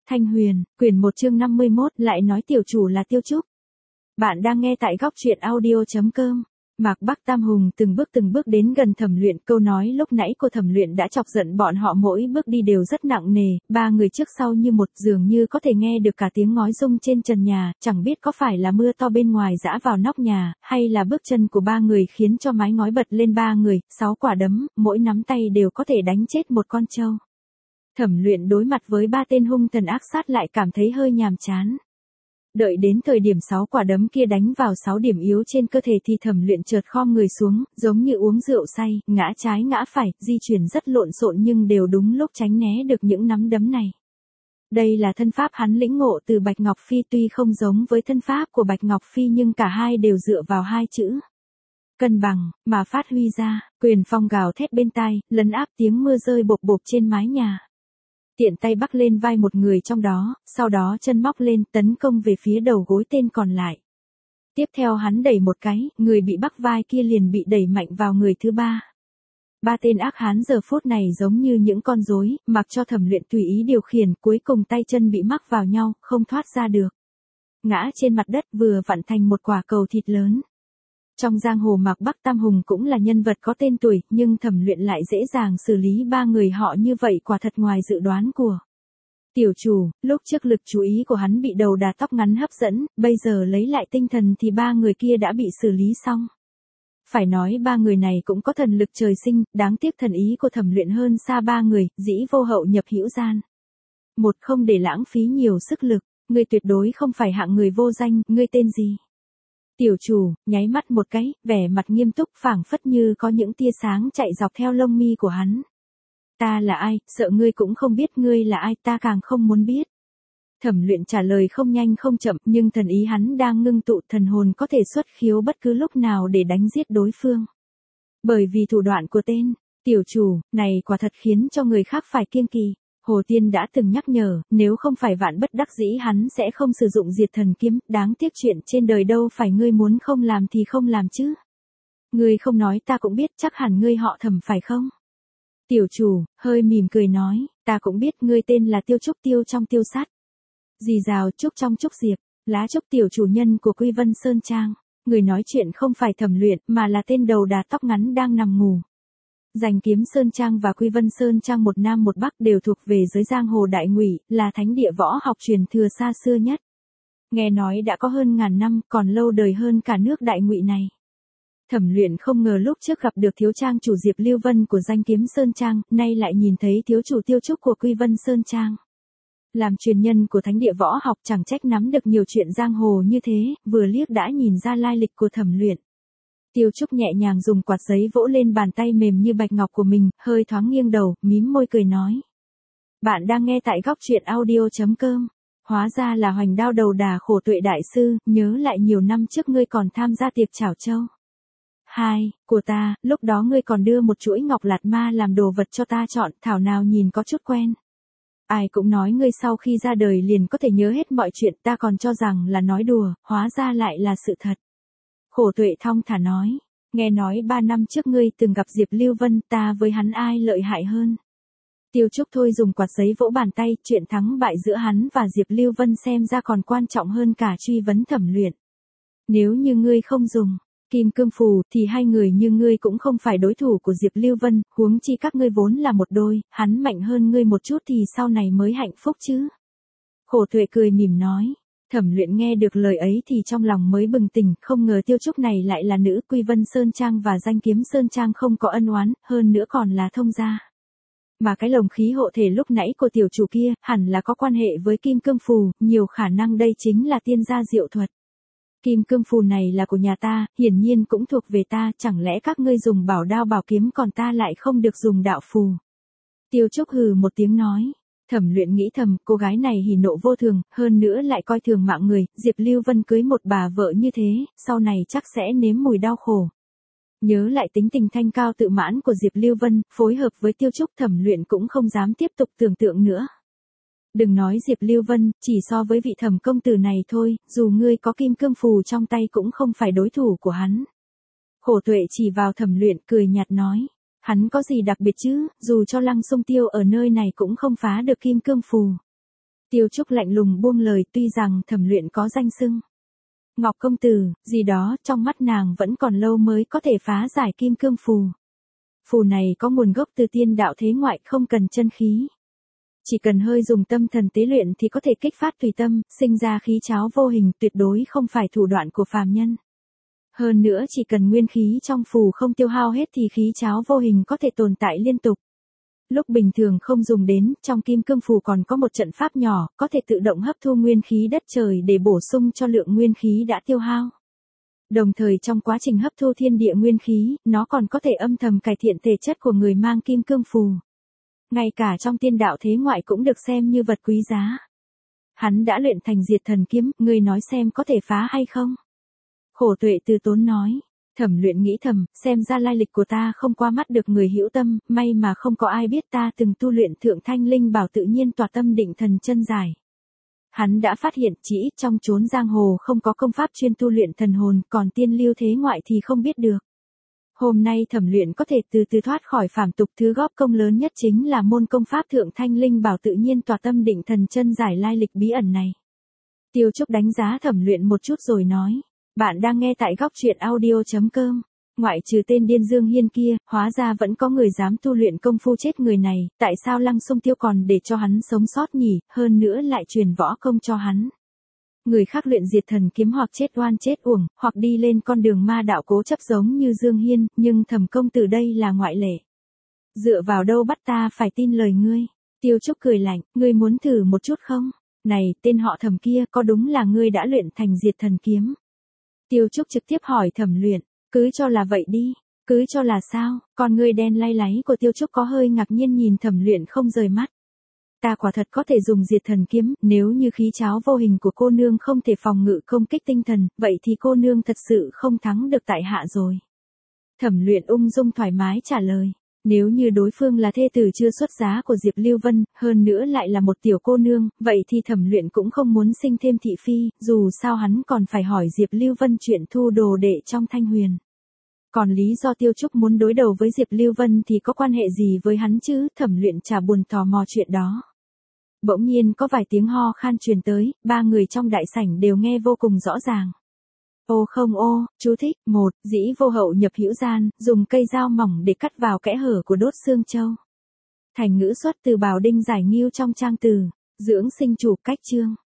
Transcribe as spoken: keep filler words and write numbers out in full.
Thanh Huyền, quyển một chương năm mươi mốt, lại nói tiểu chủ là Tiêu Trúc. Bạn đang nghe tại góc truyện audio chấm com. Mạc Bắc Tam Hùng từng bước từng bước đến gần Thẩm Luyện, câu nói lúc nãy của Thẩm Luyện đã chọc giận bọn họ, mỗi bước đi đều rất nặng nề, ba người trước sau như một, dường như có thể nghe được cả tiếng ngói rung trên trần nhà, chẳng biết có phải là mưa to bên ngoài giã vào nóc nhà, hay là bước chân của ba người khiến cho mái ngói bật lên. Ba người, sáu quả đấm, mỗi nắm tay đều có thể đánh chết một con trâu. Thẩm Luyện đối mặt với ba tên hung thần ác sát lại cảm thấy hơi nhàm chán. Đợi đến thời điểm sáu quả đấm kia đánh vào sáu điểm yếu trên cơ thể thì Thẩm Luyện chợt khom người xuống, giống như uống rượu say, ngã trái ngã phải, di chuyển rất lộn xộn nhưng đều đúng lúc tránh né được những nắm đấm này. Đây là thân pháp hắn lĩnh ngộ từ Bạch Ngọc Phi, tuy không giống với thân pháp của Bạch Ngọc Phi nhưng cả hai đều dựa vào hai chữ cân bằng mà phát huy ra. Quyền phong gào thét bên tai, lấn áp tiếng mưa rơi bộp bộp trên mái nhà. Tiện tay bắc lên vai một người trong đó, sau đó chân móc lên tấn công về phía đầu gối tên còn lại. Tiếp theo hắn đẩy một cái, người bị bắc vai kia liền bị đẩy mạnh vào người thứ ba. Ba tên ác hán giờ phút này giống như những con rối, mặc cho Thẩm Luyện tùy ý điều khiển, cuối cùng tay chân bị mắc vào nhau, không thoát ra được. Ngã trên mặt đất vừa vặn thành một quả cầu thịt lớn. Trong giang hồ Mạc Bắc Tam Hùng cũng là nhân vật có tên tuổi, nhưng Thẩm Luyện lại dễ dàng xử lý ba người họ như vậy, quả thật ngoài dự đoán của tiểu chủ. Lúc trước lực chú ý của hắn bị đầu đà tóc ngắn hấp dẫn, bây giờ lấy lại tinh thần thì ba người kia đã bị xử lý xong. Phải nói ba người này cũng có thần lực trời sinh, đáng tiếc thần ý của Thẩm Luyện hơn xa ba người, dĩ vô hậu nhập hữu gian. Một, không để lãng phí nhiều sức lực, ngươi tuyệt đối không phải hạng người vô danh, ngươi tên gì? Tiểu chủ, nháy mắt một cái, vẻ mặt nghiêm túc, phảng phất như có những tia sáng chạy dọc theo lông mi của hắn. Ta là ai, sợ ngươi cũng không biết, ngươi là ai, ta càng không muốn biết. Thẩm Luyện trả lời không nhanh không chậm, nhưng thần ý hắn đang ngưng tụ, thần hồn có thể xuất khiếu bất cứ lúc nào để đánh giết đối phương. Bởi vì thủ đoạn của tên tiểu chủ này quả thật khiến cho người khác phải kiêng kỵ. Hồ Tiên đã từng nhắc nhở, nếu không phải vạn bất đắc dĩ hắn sẽ không sử dụng diệt thần kiếm, đáng tiếc chuyện trên đời đâu phải ngươi muốn không làm thì không làm chứ. Ngươi không nói ta cũng biết, chắc hẳn ngươi họ Thẩm phải không? Tiểu chủ, hơi mỉm cười nói, ta cũng biết, ngươi tên là Tiêu Trúc, tiêu trong tiêu sát. Dì rào trúc trong trúc diệp, lá trúc, tiểu chủ nhân của Quy Vân Sơn Trang. Người nói chuyện không phải Thẩm Luyện mà là tên đầu đà tóc ngắn đang nằm ngủ. Giành Kiếm Sơn Trang và Quy Vân Sơn Trang một nam một bắc đều thuộc về giới giang hồ Đại Ngụy, là thánh địa võ học truyền thừa xa xưa nhất. Nghe nói đã có hơn ngàn năm, còn lâu đời hơn cả nước Đại Ngụy này. Thẩm Luyện không ngờ lúc trước gặp được thiếu trang chủ Diệp Lưu Vân của Giành Kiếm Sơn Trang, nay lại nhìn thấy thiếu chủ Tiêu Trúc của Quy Vân Sơn Trang. Làm truyền nhân của thánh địa võ học chẳng trách nắm được nhiều chuyện giang hồ như thế, vừa liếc đã nhìn ra lai lịch của Thẩm Luyện. Tiêu Trúc nhẹ nhàng dùng quạt giấy vỗ lên bàn tay mềm như bạch ngọc của mình, hơi thoáng nghiêng đầu, mím môi cười nói. Bạn đang nghe tại góc truyện audio chấm com. Hóa ra là Hoành Đao đầu đà Khổ Tuệ đại sư, nhớ lại nhiều năm trước ngươi còn tham gia tiệc chảo châu. Hai, của ta, lúc đó ngươi còn đưa một chuỗi ngọc lạt ma làm đồ vật cho ta chọn, thảo nào nhìn có chút quen. Ai cũng nói ngươi sau khi ra đời liền có thể nhớ hết mọi chuyện, ta còn cho rằng là nói đùa, hóa ra lại là sự thật. Khổ Tuệ thong thả nói, nghe nói ba năm trước ngươi từng gặp Diệp Lưu Vân, ta với hắn ai lợi hại hơn? Tiêu Trúc thôi dùng quạt giấy vỗ bàn tay, chuyện thắng bại giữa hắn và Diệp Lưu Vân xem ra còn quan trọng hơn cả truy vấn Thẩm Luyện. Nếu như ngươi không dùng Kim Cương Phù thì hai người như ngươi cũng không phải đối thủ của Diệp Lưu Vân, huống chi các ngươi vốn là một đôi, hắn mạnh hơn ngươi một chút thì sau này mới hạnh phúc chứ. Khổ Tuệ cười mỉm nói. Thẩm Luyện nghe được lời ấy thì trong lòng mới bừng tỉnh, không ngờ Tiêu Trúc này lại là nữ. Quy Vân Sơn Trang và Giành Kiếm Sơn Trang không có ân oán, hơn nữa còn là thông gia. Mà cái lồng khí hộ thể lúc nãy của tiểu chủ kia, hẳn là có quan hệ với Kim Cương Phù, nhiều khả năng đây chính là tiên gia diệu thuật. Kim Cương Phù này là của nhà ta, hiển nhiên cũng thuộc về ta, chẳng lẽ các ngươi dùng bảo đao bảo kiếm còn ta lại không được dùng đạo phù? Tiêu Trúc hừ một tiếng nói. Thẩm Luyện nghĩ thầm, cô gái này hỉ nộ vô thường, hơn nữa lại coi thường mạng người, Diệp Lưu Vân cưới một bà vợ như thế, sau này chắc sẽ nếm mùi đau khổ. Nhớ lại tính tình thanh cao tự mãn của Diệp Lưu Vân, phối hợp với Tiêu Trúc, Thẩm Luyện cũng không dám tiếp tục tưởng tượng nữa. Đừng nói Diệp Lưu Vân, chỉ so với vị Thẩm công tử này thôi, dù ngươi có Kim Cương Phù trong tay cũng không phải đối thủ của hắn. Khổ Tuệ chỉ vào Thẩm Luyện cười nhạt nói. Hắn có gì đặc biệt chứ, dù cho Lăng Xung Tiêu ở nơi này cũng không phá được Kim Cương Phù. Tiêu Trúc lạnh lùng buông lời, tuy rằng Thẩm Luyện có danh xưng Ngọc công tử, gì đó, trong mắt nàng vẫn còn lâu mới có thể phá giải kim cương phù. Phù này có nguồn gốc từ tiên đạo thế ngoại, không cần chân khí. Chỉ cần hơi dùng tâm thần tế luyện thì có thể kích phát tùy tâm, sinh ra khí cháo vô hình, tuyệt đối không phải thủ đoạn của phàm nhân. Hơn nữa chỉ cần nguyên khí trong phù không tiêu hao hết thì khí cháo vô hình có thể tồn tại liên tục. Lúc bình thường không dùng đến, trong kim cương phù còn có một trận pháp nhỏ, có thể tự động hấp thu nguyên khí đất trời để bổ sung cho lượng nguyên khí đã tiêu hao. Đồng thời trong quá trình hấp thu thiên địa nguyên khí, nó còn có thể âm thầm cải thiện thể chất của người mang kim cương phù. Ngay cả trong tiên đạo thế ngoại cũng được xem như vật quý giá. Hắn đã luyện thành diệt thần kiếm, ngươi nói xem có thể phá hay không? Khổ Tuệ từ tốn nói. Thẩm Luyện nghĩ thầm, xem ra lai lịch của ta không qua mắt được người hữu tâm, may mà không có ai biết ta từng tu luyện thượng thanh linh bảo tự nhiên tỏa tâm định thần chân giải. Hắn đã phát hiện chỉ ít trong chốn giang hồ không có công pháp chuyên tu luyện thần hồn, còn tiên lưu thế ngoại thì không biết được. Hôm nay Thẩm Luyện có thể từ từ thoát khỏi phàm tục, thứ góp công lớn nhất chính là môn công pháp thượng thanh linh bảo tự nhiên tỏa tâm định thần chân giải lai lịch bí ẩn này. Tiêu Trúc đánh giá Thẩm Luyện một chút rồi nói. Bạn đang nghe tại góc truyện audio chấm com. Ngoại trừ tên điên Dương Hiên kia, hóa ra vẫn có người dám tu luyện công phu chết người này, tại sao Lăng Xung Tiêu còn để cho hắn sống sót nhỉ, hơn nữa lại truyền võ công cho hắn. Người khác luyện diệt thần kiếm hoặc chết oan chết uổng, hoặc đi lên con đường ma đạo cố chấp giống như Dương Hiên, nhưng Thẩm công tử đây là ngoại lệ. Dựa vào đâu bắt ta phải tin lời ngươi? Tiêu Trúc cười lạnh, ngươi muốn thử một chút không? Này, tên họ Thẩm kia, có đúng là ngươi đã luyện thành diệt thần kiếm? Tiêu Trúc trực tiếp hỏi Thẩm Luyện, cứ cho là vậy đi, cứ cho là sao? Con ngươi đen lay láy của Tiêu Trúc có hơi ngạc nhiên nhìn Thẩm Luyện không rời mắt. Ta quả thật có thể dùng diệt thần kiếm, nếu như khí cháo vô hình của cô nương không thể phòng ngự công kích tinh thần, vậy thì cô nương thật sự không thắng được tại hạ rồi. Thẩm Luyện ung dung thoải mái trả lời. Nếu như đối phương là thê tử chưa xuất giá của Diệp Lưu Vân, hơn nữa lại là một tiểu cô nương, vậy thì Thẩm Luyện cũng không muốn sinh thêm thị phi, dù sao hắn còn phải hỏi Diệp Lưu Vân chuyện thu đồ đệ trong Thanh Huyền. Còn lý do Tiêu Trúc muốn đối đầu với Diệp Lưu Vân thì có quan hệ gì với hắn chứ? Thẩm Luyện chả buồn tò mò chuyện đó. Bỗng nhiên có vài tiếng ho khan truyền tới, ba người trong đại sảnh đều nghe vô cùng rõ ràng. Ô không ô, chú thích, một, dĩ vô hậu nhập hữu gian, dùng cây dao mỏng để cắt vào kẽ hở của đốt xương châu. Thành ngữ xuất từ Bảo Đinh Giải Nghiêu trong trang từ, dưỡng sinh chủ cách chương.